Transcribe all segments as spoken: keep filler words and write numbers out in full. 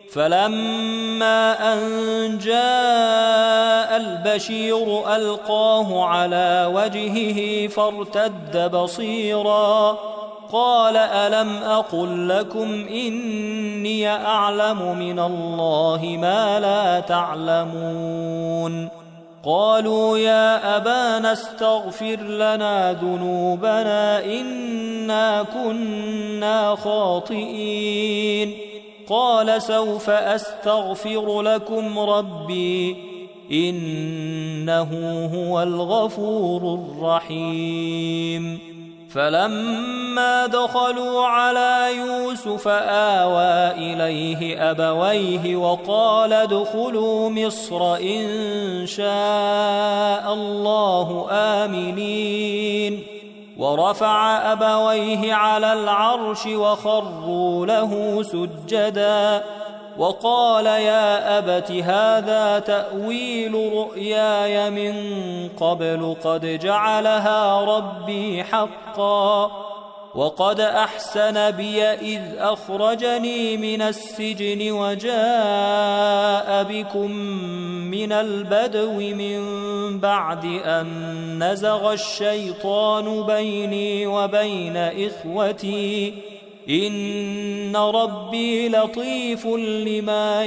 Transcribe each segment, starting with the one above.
فلما أن جاء البشير ألقاه على وجهه فارتد بصيرا قال ألم أقل لكم إني أعلم من الله ما لا تعلمون قالوا يا أبانا استغفر لنا ذنوبنا إنا كنا خاطئين قال سوف أستغفر لكم ربي إنه هو الغفور الرحيم فلما دخلوا على يوسف آوى إليه أبويه وقال ادخلوا مصر إن شاء الله آمنين ورفع أبويه على العرش وخروا له سجدا وقال يا أبت هذا تأويل رؤياي من قبل قد جعلها ربي حقا وقد أحسن بي إذ أخرجني من السجن وجاء بكم من البدو من بعد أن نزغ الشيطان بيني وبين إخوتي إن ربي لطيف لما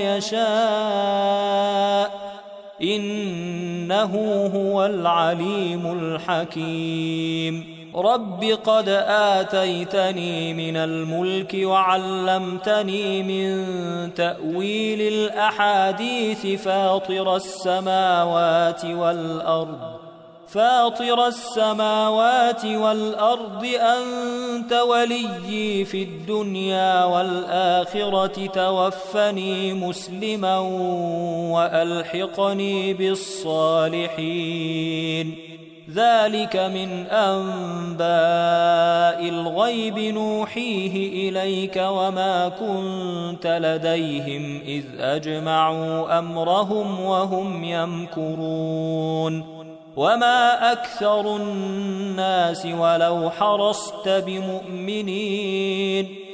يشاء إنه هو العليم الحكيم رب قد آتيتني من الملك وعلمتني من تأويل الأحاديث فاطر السماوات والأرض فاطر السماوات والأرض أنت وليي في الدنيا والآخرة توفني مسلما وألحقني بالصالحين ذلك من أنباء الغيب نوحيه إليك وما كنت لديهم إذ أجمعوا أمرهم وهم يمكرون وما أكثر الناس ولو حرصت بمؤمنين